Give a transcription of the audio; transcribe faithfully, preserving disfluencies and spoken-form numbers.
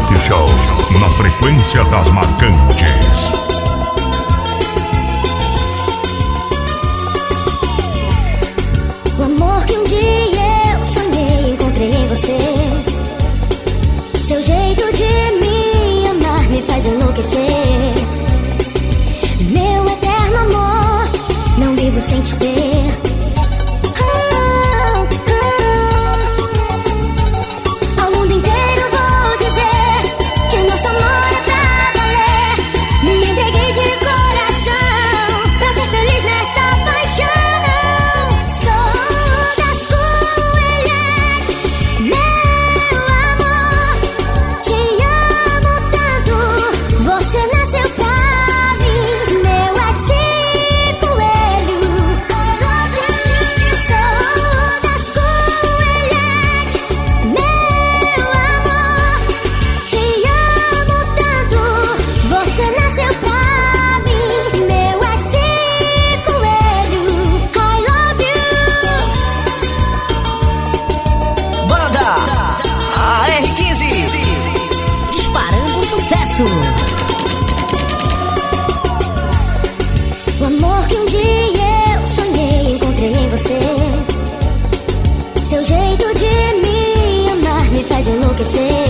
Rock Show, na frequência das marcantes. O amor que um dia eu sonhei, encontrei em você. Seu jeito de me amar me faz enlouquecer. Meu eterno amor, não vivo sem te ter. O amor que um dia eu sonhei, encontrei em você. Seu jeito de me amar me faz enlouquecer.